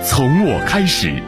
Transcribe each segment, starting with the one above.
从我开始。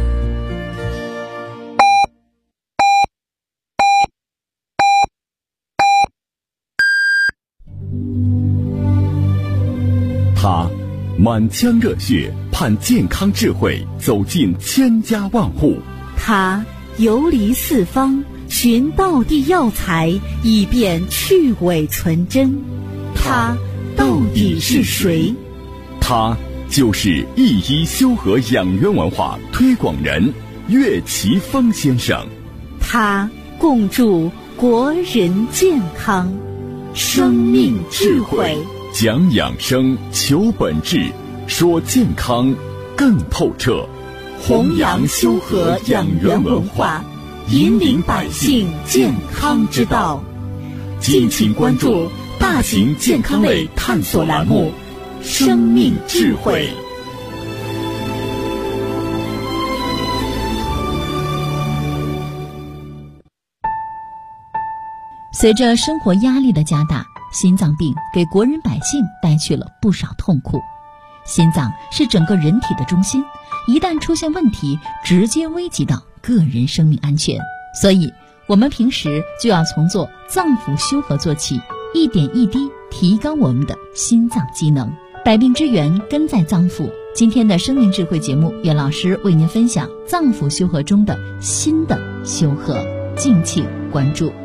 他满腔热血，盼健康智慧走进千家万户。 他游离四方，寻道地药材，以便去伪存真。他到底是谁？ 他就是一一修和养元文化推广人岳奇峰先生。 他共筑国人健康，生命智慧， 讲养生，求本质，说健康更透彻， 弘扬修和养元文化，引领百姓健康之道。敬请关注大型健康类探索栏目《生命智慧》。 随着生活压力的加大，心脏病给国人百姓带去了不少痛苦。心脏是整个人体的中心，一旦出现问题，直接危及到个人生命安全。所以我们平时就要从做脏腑修和做起，一点一滴提高我们的心脏机能。百病之源根在脏腑。今天的生命智慧节目，岳老师为您分享脏腑修和中的心的修和，敬请关注。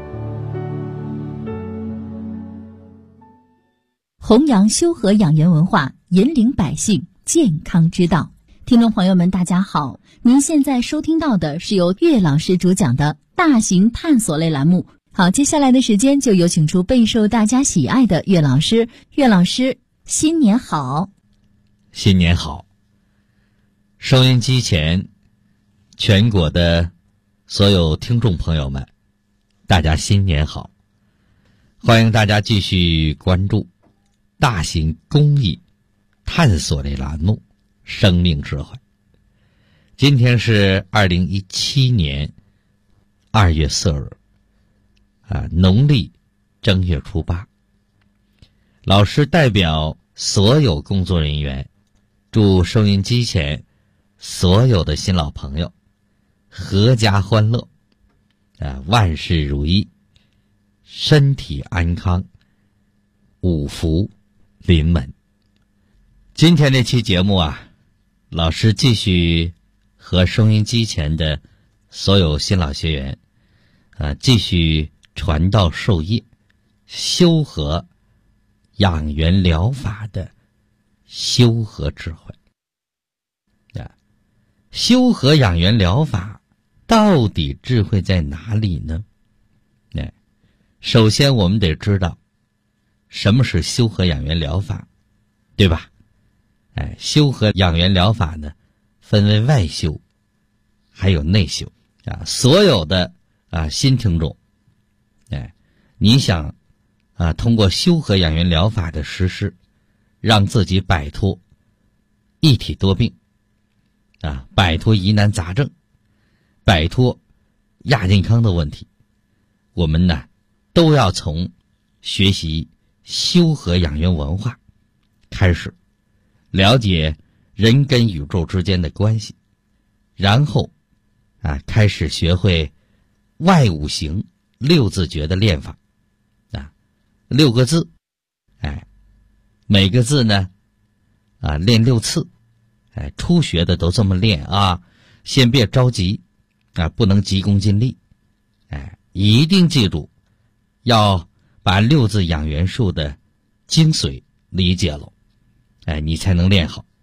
弘扬修和养元文化，引领百姓健康之道。听众朋友们，大家好，您现在收听到的是由岳老师主讲的大型探索类栏目。好，接下来的时间就有请出备受大家喜爱的岳老师。岳老师，新年好！ 新年好！收音机前全国的所有听众朋友们，大家新年好！欢迎大家继续关注大型公益探索类栏目生命智慧。今天是2017年2月4日农历正月初8。老师代表所有工作人员，祝收音机前所有的新老朋友阖家欢乐，万事如意，身体安康，五福临门。今天这期节目老师继续和收音机前的所有新老学员继续传道授业，修和养元疗法的修和智慧。修和养元疗法到底智慧在哪里呢？首先我们得知道什么是修和养元疗法，对吧？修和养元疗法呢，分为外修还有内修所有的新听众，你想通过修和养元疗法的实施，让自己摆脱一体多病摆脱疑难杂症，摆脱亚健康的问题，我们呢都要从学习修和养元文化开始，了解人跟宇宙之间的关系，然后开始学会外五行六字诀的练法6个字，每个字呢练6次，初学的都这么练先别着急不能急功近利，一定记住要把6字养元术的精髓理解了，你才能练好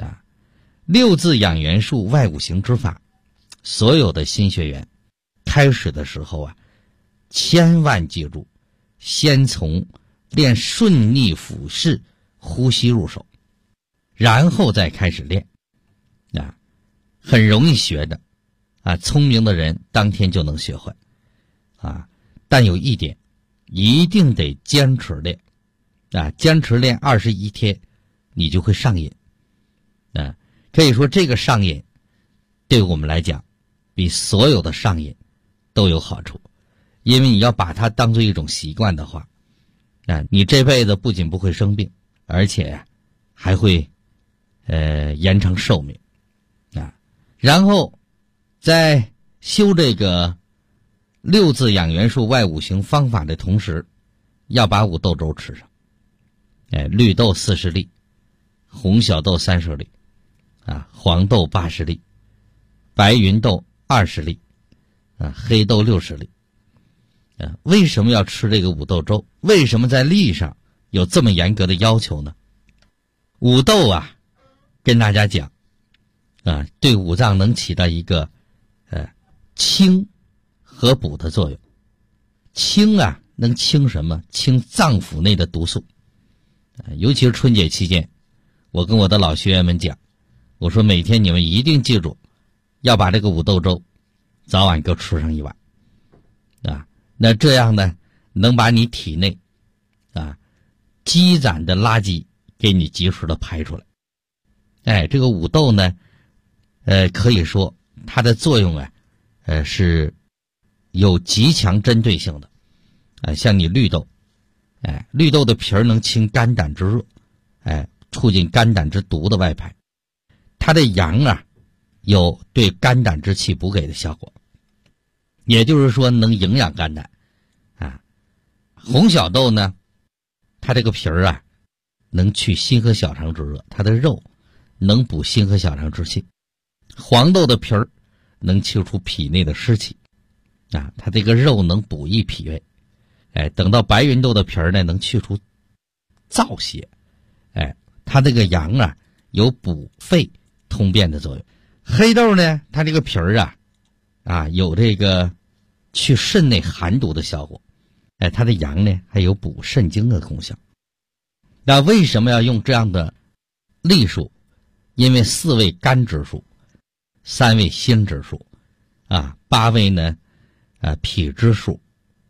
6字养元术外五行之法，所有的新学员开始的时候千万记住，先从练顺逆俯视呼吸入手，然后再开始练很容易学的聪明的人当天就能学会但有一点一定得坚持练坚持练21天，你就会上瘾可以说这个上瘾对我们来讲比所有的上瘾都有好处，因为你要把它当做一种习惯的话你这辈子不仅不会生病，而且还会延长寿命然后在修这个六字养元术外五行方法的同时，要把五豆粥吃上。绿豆40粒，红小豆30粒，黄豆80粒，白芸豆20粒，黑豆60粒。为什么要吃这个五豆粥？为什么在历上有这么严格的要求呢？五豆跟大家讲对五脏能起到一个清和补的作用。清能清什么？清脏腑内的毒素。尤其是春节期间，我跟我的老学员们讲，我说每天你们一定记住，要把这个五豆粥早晚各吃上一碗那这样呢，能把你体内积攒的垃圾给你及时的排出来。这个五豆呢可以说它的作用是有极强针对性的。像你绿豆，绿豆的皮儿能清肝胆之热，促进肝胆之毒的外排。它的阳有对肝胆之气补给的效果，也就是说能营养肝胆。红小豆呢，它这个皮儿能去心和小肠之热，它的肉能补心和小肠之气。黄豆的皮儿能清除脾内的湿气，它这个肉能补益脾胃。等到白芸豆的皮儿呢，能去除燥邪。它这个阳有补肺通便的作用。黑豆呢，它这个皮儿有这个去肾内寒毒的效果。它的阳呢还有补肾精的功效。那为什么要用这样的例数？因为4味肝之数，3味心之数，8味呢脾之数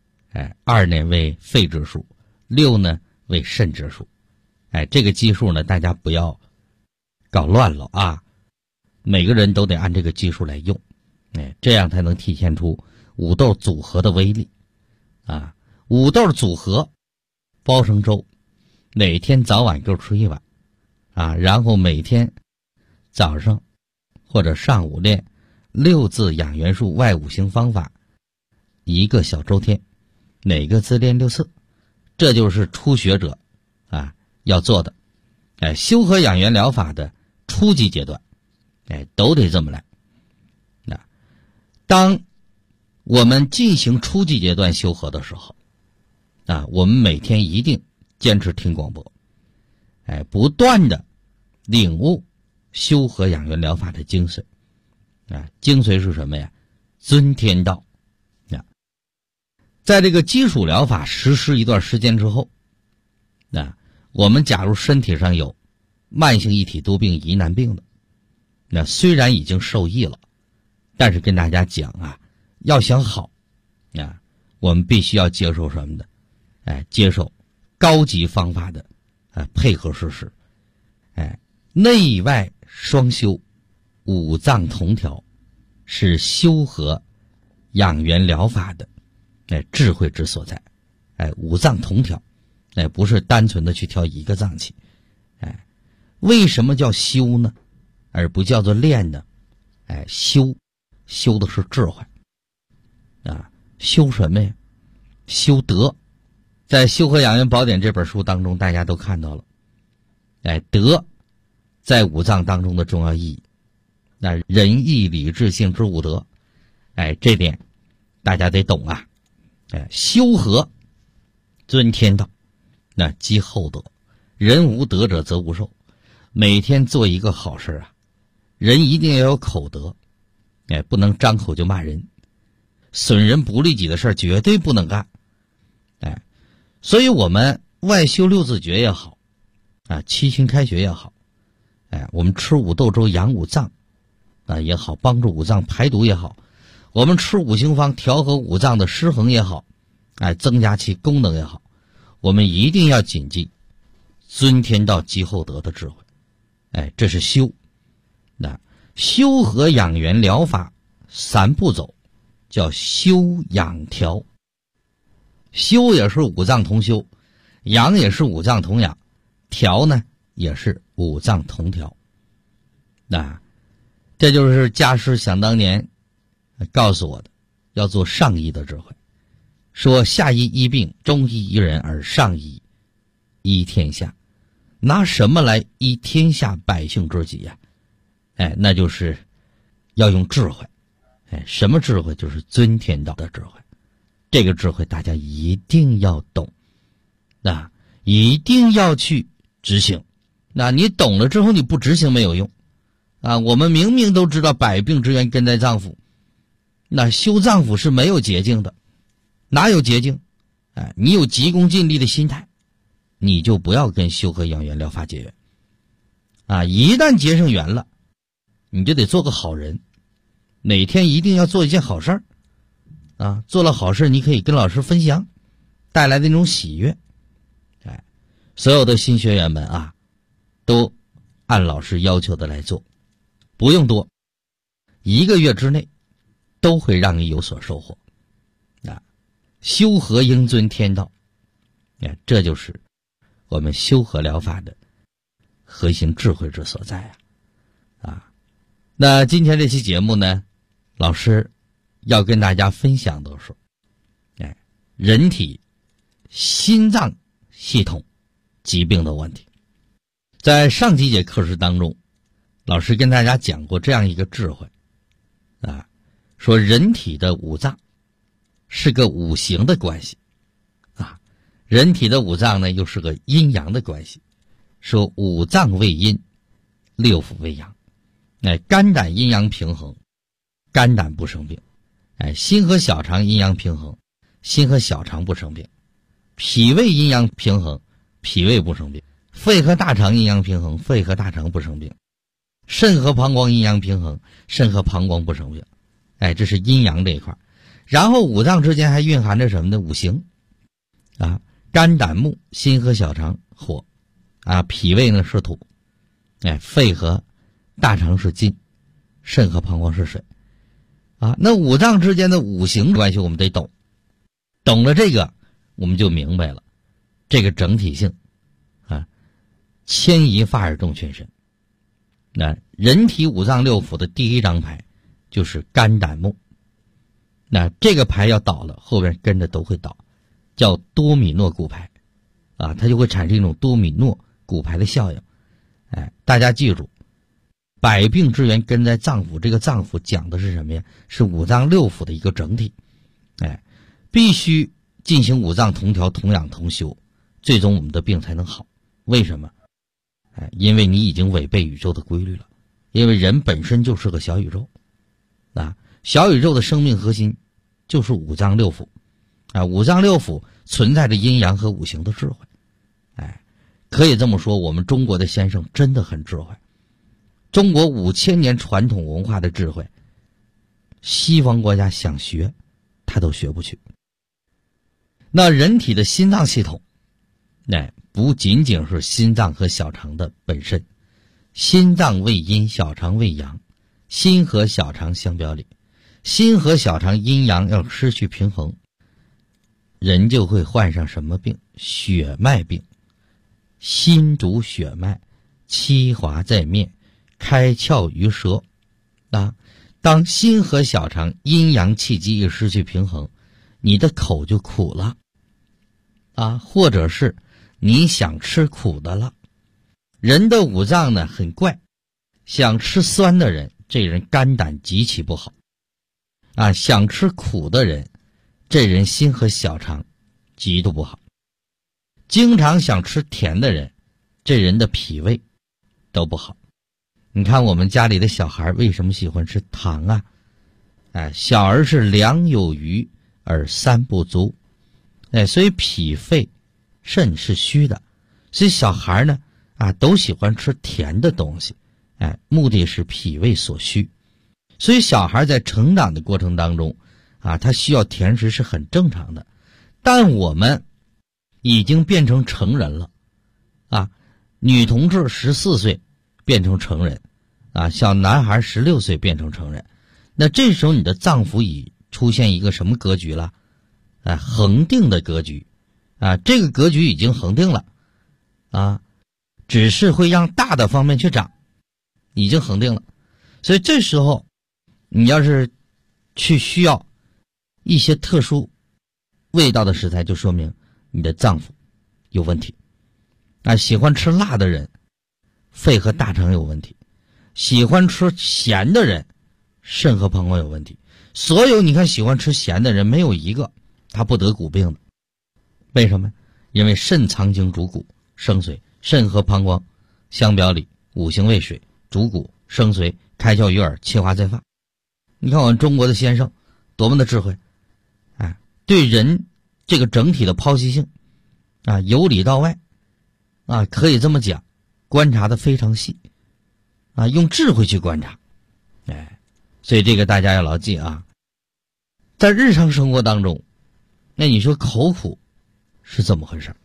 ，2呢为肺之数，6呢为肾之数。这个基数呢大家不要搞乱了每个人都得按这个基数来用，这样才能体现出五豆组合的威力五豆组合煲成粥，每天早晚各吃一碗然后每天早上或者上午练6字养元术外五行方法1个小周天，每个字练6次。这就是初学者要做的修和养元疗法的初级阶段都得这么来。当我们进行初级阶段修和的时候我们每天一定坚持听广播不断的领悟修和养元疗法的精髓精髓是什么呀？遵天道在这个基础疗法实施一段时间之后我们假如身体上有慢性一体多病疑难病的虽然已经受益了，但是跟大家讲要想好我们必须要接受什么的接受高级方法的配合实施内外双修，五脏同调，是修和养元疗法的智慧之所在五脏同调不是单纯的去调一个脏器为什么叫修呢而不叫做练呢修的是智慧修什么呀？修德。在《修和养元宝典》这本书当中大家都看到了德在五脏当中的重要意义仁义礼智信之五德这点大家得懂修和遵天道积厚德，人无德者则无寿。每天做一个好事人一定要有口德不能张口就骂人，损人不利己的事绝对不能干所以我们外修6字诀也好七星开穴也好我们吃五豆粥养五脏也好，帮助五脏排毒也好，我们吃五行方调和五脏的失衡也好增加其功能也好，我们一定要谨记遵天道积厚德的智慧这是修修和养元疗法3步走叫修养调。修也是五脏同修，养也是五脏同养，调呢也是五脏同调这就是家师想当年告诉我的，要做上医的智慧，说下医医病，中医医人，而上医医天下。拿什么来医天下百姓之急呀？那就是要用智慧。什么智慧？就是尊天道的智慧。这个智慧大家一定要懂，一定要去执行。你懂了之后你不执行没有用。我们明明都知道百病之源根在脏腑，修脏腑是没有捷径的，哪有捷径？你有急功近利的心态，你就不要跟修和养元疗法结缘。一旦结上缘了，你就得做个好人，每天一定要做一件好事儿。做了好事你可以跟老师分享，带来的那种喜悦。所有的新学员们都按老师要求的来做，不用多，1个月之内都会让你有所收获。修和应遵天道，这就是我们修和疗法的核心智慧之所在那今天这期节目呢，老师要跟大家分享的是人体心脏系统疾病的问题。在上几节课时当中，老师跟大家讲过这样一个智慧说人体的五脏是个五行的关系人体的五脏呢又是个阴阳的关系，说五脏为阴，六腑为阳。肝胆阴阳平衡，肝胆不生病。心和小肠阴阳平衡，心和小肠不生病。脾胃阴阳平衡，脾胃不生病。肺和大肠阴阳平衡，肺和大肠不生病。肾和膀胱阴阳平衡，肾和膀胱不生病。这是阴阳这一块。然后五脏之间还蕴含着什么呢？五行肝胆木，心和小肠火脾胃呢是土，肺和大肠是金，肾和膀胱是水那五脏之间的五行关系我们得懂，懂了这个我们就明白了这个整体性牵一发而动全身。人体五脏六腑的第一张牌就是肝胆木，这个牌要倒了，后边跟着都会倒，叫多米诺骨牌它就会产生一种多米诺骨牌的效应。大家记住，百病之源根在脏腑，这个脏腑讲的是什么呀？是五脏六腑的一个整体。必须进行五脏同调，同养同修，最终我们的病才能好。为什么？因为你已经违背宇宙的规律了，因为人本身就是个小宇宙小宇宙的生命核心就是五脏六腑五脏六腑存在着阴阳和五行的智慧。可以这么说，我们中国的先生真的很智慧。中国5000年传统文化的智慧，西方国家想学他都学不去。那人体的心脏系统不仅仅是心脏和小肠的本身，心脏为阴，小肠为阳，心和小肠相表里。心和小肠阴阳要失去平衡，人就会患上什么病？血脉病。心主血脉，七华在面，开窍于舌当心和小肠阴阳气机一失去平衡，你的口就苦了或者是你想吃苦的了。人的五脏呢很怪，想吃酸的人，这人肝胆极其不好想吃苦的人，这人心和小肠极度不好。经常想吃甜的人，这人的脾胃都不好。你看我们家里的小孩为什么喜欢吃糖小儿是粮有余而三不足所以脾肺肾是虚的，所以小孩呢都喜欢吃甜的东西目的是脾胃所需。所以小孩在成长的过程当中他需要甜食是很正常的。但我们已经变成成人了女同志14岁变成成人小男孩16岁变成成人。那这时候你的脏腑已出现一个什么格局了？恒定的格局这个格局已经恒定了只是会让大的方面去长，已经恒定了。 所以这时候你要是去需要一些特殊味道的食材，就说明你的脏腑有问题。喜欢吃辣的人肺和大肠有问题，喜欢吃咸的人肾和膀胱有问题。所有你看喜欢吃咸的人，没有一个他不得骨病的。为什么？因为肾藏精主骨生髓，肾和膀胱相表里，五行为水，主骨生髓，开窍于耳，气化在发。你看我们中国的先生多么的智慧，对人这个整体的剖析性由里到外可以这么讲，观察的非常细用智慧去观察。所以这个大家要牢记啊。在日常生活当中，那你说口苦是怎么回事？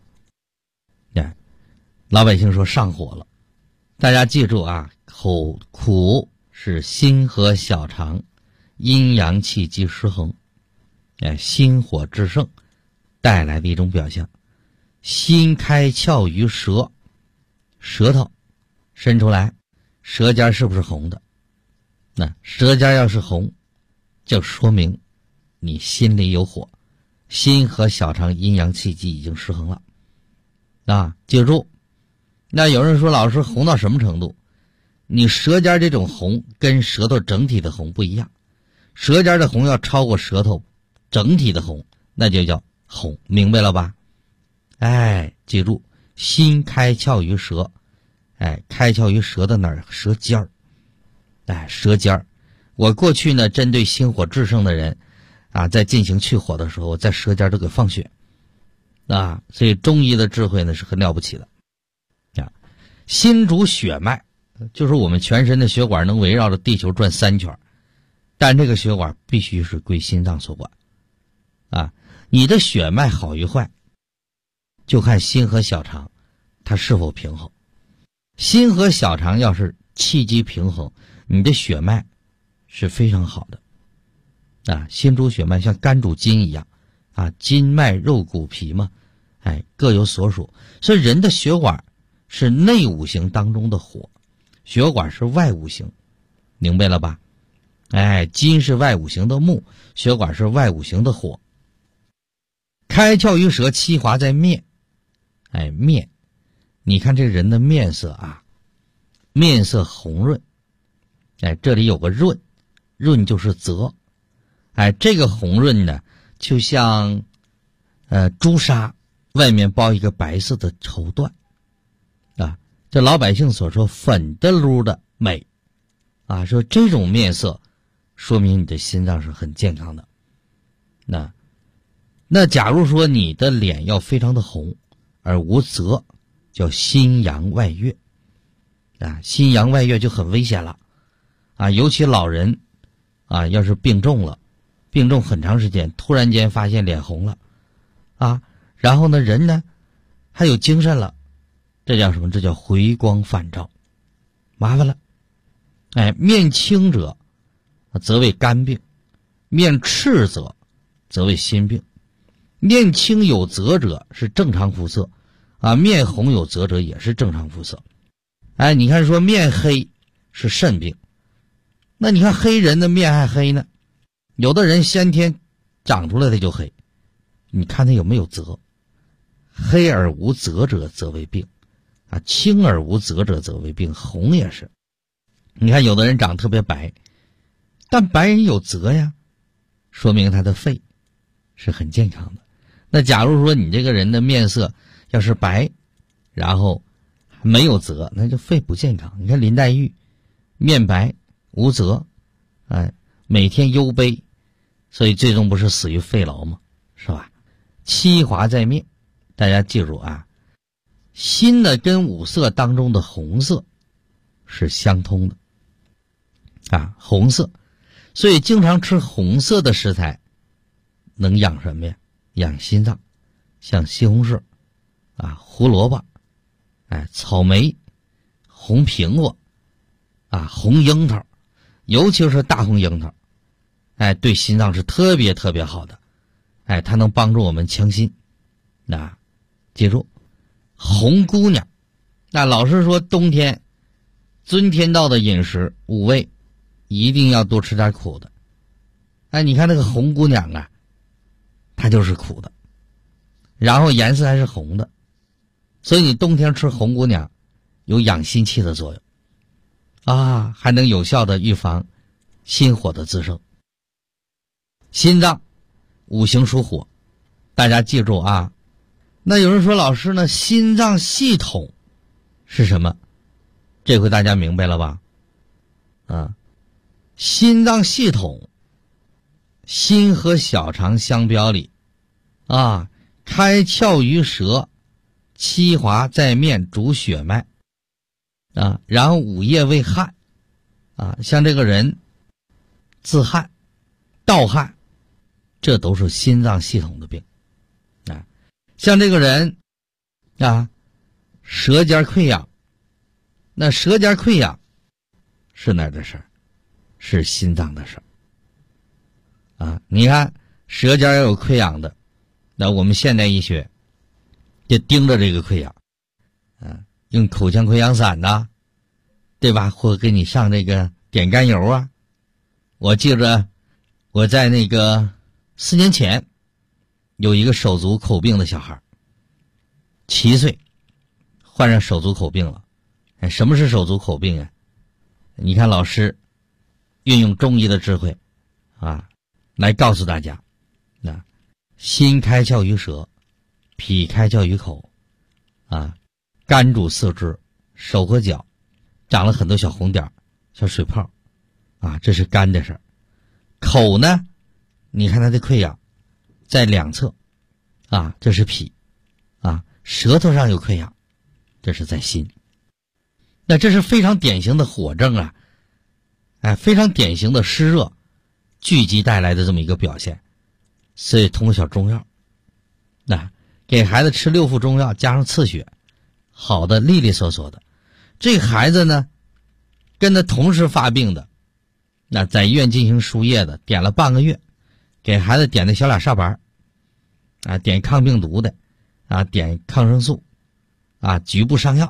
老百姓说上火了，大家记住啊，口苦是心和小肠阴阳气机失衡，心火至盛带来的一种表象。心开窍于舌，舌头伸出来，舌尖是不是红的？那舌尖要是红，就说明你心里有火，心和小肠阴阳气机已经失衡了记住。那有人说老师红到什么程度？你舌尖这种红跟舌头整体的红不一样，舌尖的红要超过舌头整体的红，那就叫红，明白了吧？记住，心开窍于舌，开窍于舌的哪儿？舌尖儿，舌尖儿。我过去呢，针对心火至盛的人在进行去火的时候，在舌尖都给放血所以中医的智慧呢是很了不起的心主血脉，就是我们全身的血管能围绕着地球转3圈，但这个血管必须是归心脏所管你的血脉好与坏，就看心和小肠它是否平衡。心和小肠要是气机平衡，你的血脉是非常好的心主血脉像肝主筋一样筋脉肉骨皮嘛，各有所属。所以人的血管是内五行当中的火，血管是外五行，明白了吧？筋是外五行的木，血管是外五行的火。开窍于舌，气滑在面。面，你看这人的面色面色红润，这里有个润，润就是泽，这个红润呢，就像朱砂外面包一个白色的绸缎这老百姓所说粉的噜的美说这种面色说明你的心脏是很健康的。那假如说你的脸要非常的红而无泽，叫心阳外越心阳外越就很危险了尤其老人要是病重很长时间，突然间发现脸红了然后呢人呢还有精神了，这叫什么？这叫回光返照，麻烦了。面青者则为肝病，面赤则为心病。面青有泽者是正常肤色面红有泽者也是正常肤色。你看说面黑是肾病，那你看黑人的面还黑呢，有的人先天长出来的就黑，你看他有没有泽？黑而无泽者则为病青而无泽者则为病，红也是。你看有的人长特别白，但白人有泽呀，说明他的肺是很健康的。那假如说你这个人的面色要是白，然后没有泽，那就肺不健康。你看林黛玉面白无泽每天忧悲，所以最终不是死于肺痨吗？是吧？气滑在面，大家记住心呢跟五色当中的红色是相通的红色，所以经常吃红色的食材能养什么呀？养心脏，像西红柿胡萝卜草莓、红苹果红樱桃，尤其是大红樱桃对心脏是特别特别好的它能帮助我们强心记住红姑娘。老师说冬天遵天道的饮食5味一定要多吃点苦的。哎，你看那个红姑娘啊，它就是苦的，然后颜色还是红的，所以你冬天吃红姑娘有养心气的作用啊，还能有效的预防心火的滋生。心脏五行属火，大家记住啊。那有人说老师呢，心脏系统是什么？这回大家明白了吧？啊，心脏系统，心和小肠相表里啊，开窍于舌，七华在面，主血脉啊，然后五液为汗啊，像这个人自汗、盗汗，这都是心脏系统的病啊。像这个人啊，舌尖溃疡，那舌尖溃疡是哪儿的事儿？是心脏的事儿啊。你看舌尖有溃疡的，那我们现代医学就盯着这个溃疡啊，用口腔溃疡散呐，对吧？或给你上这个碘甘油啊。我记着我在那个4年前有一个手足口病的小孩，7岁患上手足口病了。什么是手足口病啊？你看老师运用中医的智慧啊，来告诉大家，那心开窍于舌，脾开窍于口啊，肝主四肢，手和脚长了很多小红点小水泡啊，这是肝的事儿。口呢，你看它的溃疡在两侧啊，这是脾啊，舌头上有溃疡，这是在心。那这是非常典型的火症啊，哎，非常典型的湿热聚集带来的这么一个表现。所以通过小中药，那给孩子吃6副中药加上刺血，好的利利索索的。这孩子呢，跟他同时发病的，那在医院进行输液的，点了半个月，给孩子点的小俩煞板啊，点抗病毒的啊，点抗生素啊，局部上药。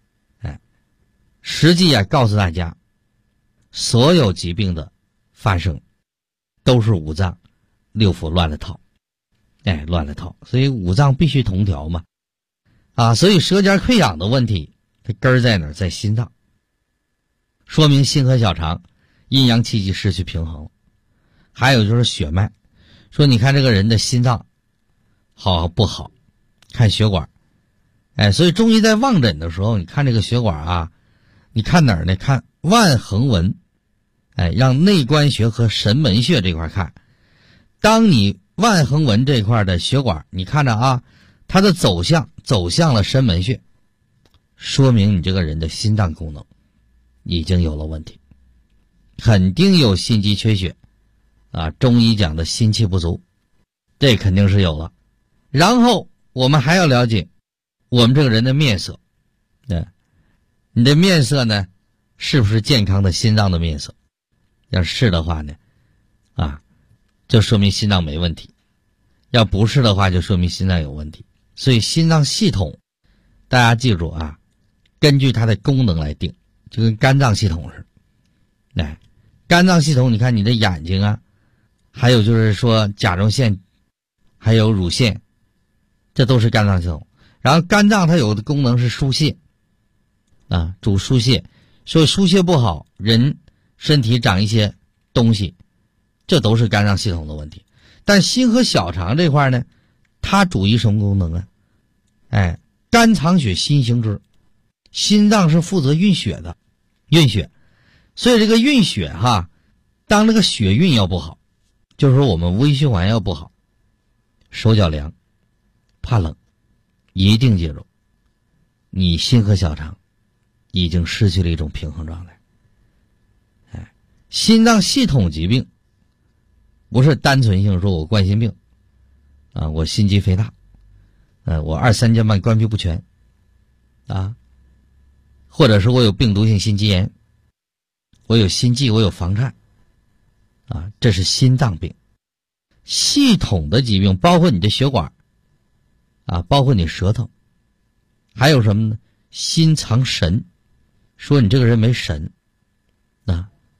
实际啊，告诉大家，所有疾病的发生都是五脏六腑乱了套，哎，乱了套，所以五脏必须同调嘛，啊，所以舌尖溃疡的问题，它根儿在哪儿？在心脏，说明心和小肠阴阳气机失去平衡了。还有就是血脉，说你看这个人的心脏好不好，看血管，哎，所以中医在望诊的时候，你看这个血管啊。你看哪儿呢？看腕横纹，哎，让内关穴和神门穴这块看。当你腕横纹这块的血管，你看着啊，它的走向了神门穴，说明你这个人的心脏功能已经有了问题，肯定有心肌缺血啊，中医讲的心气不足，这肯定是有了。然后我们还要了解我们这个人的面色，你的面色呢，是不是健康的心脏的面色？要是的话呢，啊，就说明心脏没问题；要不是的话，就说明心脏有问题。所以心脏系统，大家记住啊，根据它的功能来定，就跟肝脏系统似的。哎，肝脏系统，你看你的眼睛啊，还有就是说甲状腺，还有乳腺，这都是肝脏系统。然后肝脏它有的功能是疏泄。啊，主疏泄，所以疏泄不好，人身体长一些东西，这都是肝脏系统的问题。但心和小肠这块呢，它主一什么功能啊？哎，肝藏血，心行之，心脏是负责运血的，运血。所以这个运血哈，当这个血运要不好，就是说我们微循环要不好，手脚凉，怕冷，一定记住，你心和小肠已经失去了一种平衡状态。哎，心脏系统疾病不是单纯性说我冠心病啊，我心肌肥大，我二三尖瓣关闭不全啊，或者是我有病毒性心肌炎，我有心悸，我有房颤啊，这是心脏病。系统的疾病包括你的血管啊，包括你舌头，还有什么呢？心藏神，说你这个人没神啊，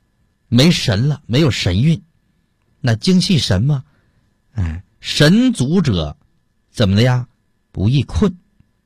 没神了，没有神韵。那精气神嘛，神足者怎么的呀？不易困。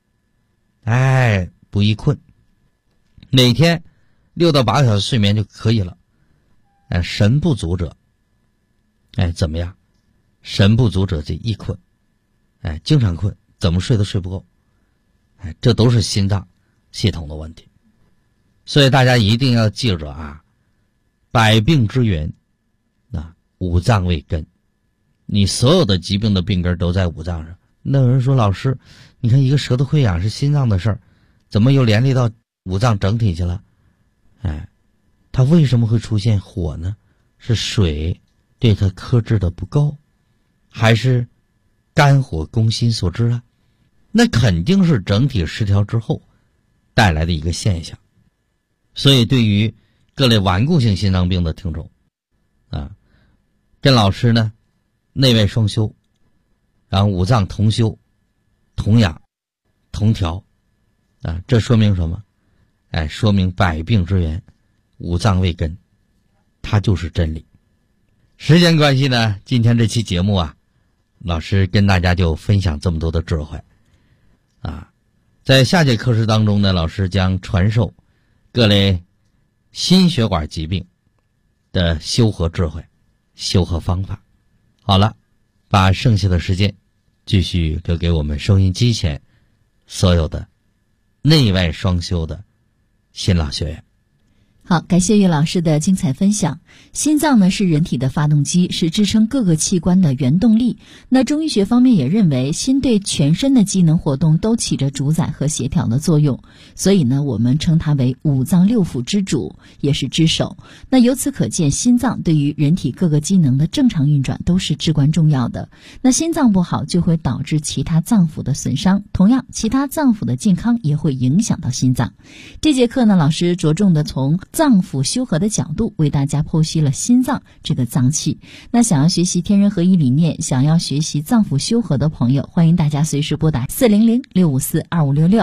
不易困，每天6到8个小时睡眠就可以了。神不足者，怎么样？神不足者就易困，经常困，怎么睡都睡不够。这都是心脏系统的问题。所以大家一定要记着啊，百病之源，五脏为根。你所有的疾病的病根都在五脏上。那有人说，老师，你看一个舌头溃疡是心脏的事儿，怎么又连累到五脏整体去了？它为什么会出现火呢？是水对它克制的不够，还是肝火攻心所致啊？那肯定是整体失调之后带来的一个现象。所以对于各类顽固性心脏病的听众跟老师呢内外双修，然后五脏同修、同养、同调，这说明什么？说明百病之源，五脏为根，它就是真理。时间关系呢，今天这期节目老师跟大家就分享这么多的智慧在下节课时当中呢，老师将传授各类心血管疾病的修和智慧、修和方法。好了，把剩下的时间继续留给我们收音机前所有的内外双修的新老学员。 好，感谢岳老师的精彩分享。心脏呢是人体的发动机，是支撑各个器官的原动力。那中医学方面也认为，心对全身的机能活动都起着主宰和协调的作用，所以呢，我们称它为五脏六腑之主，也是之首。那由此可见，心脏对于人体各个机能的正常运转都是至关重要的。那心脏不好，就会导致其他脏腑的损伤，同样，其他脏腑的健康也会影响到心脏。这节课呢，老师着重的从脏腑修和的角度为大家剖析了心脏这个脏器。那想要学习天人合一理念，想要学习脏腑修和的朋友，欢迎大家随时拨打400-654-2566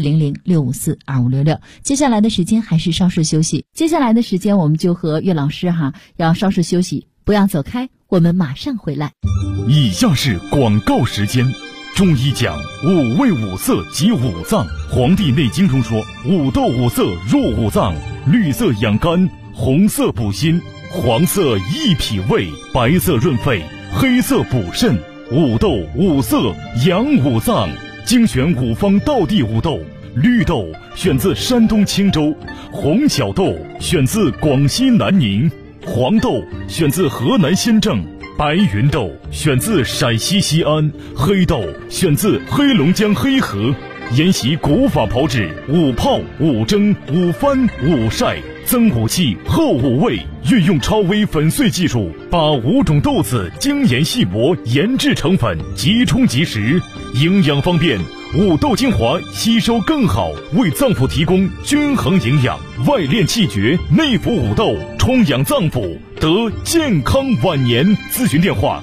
400-654-2566。接下来的时间还是稍事休息，接下来的时间我们就和岳老师要稍事休息，不要走开，我们马上回来。 以下是广告时间。中医讲五味五色及五脏，《黄帝内经》中说，五豆五色入五脏，绿色养肝，红色补心，黄色益脾胃，白色润肺，黑色补肾。五豆五色养五脏，精选五方道地五豆。绿豆选自山东青州，红小豆选自广西南宁，黄豆选自河南新郑，白云豆选自陕西西安，黑豆选自黑龙江黑河。沿袭古法炮制，五泡、五蒸、五翻、五晒，增五气，厚五味，运用超微粉碎技术，把5种豆子精研细磨，研制成粉，即冲即食，营养方便。五豆精华吸收更好，为脏腑提供均衡营养，外练气绝，内服五豆，充养脏腑，得健康晚年。咨询电话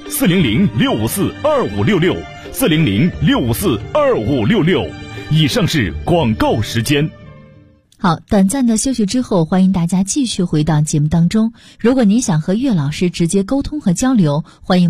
400-654-2566 400-654-2566。以上是广告时间。 好，短暂的休息之后，欢迎大家继续回到节目当中。如果您想和岳老师直接沟通和交流，欢迎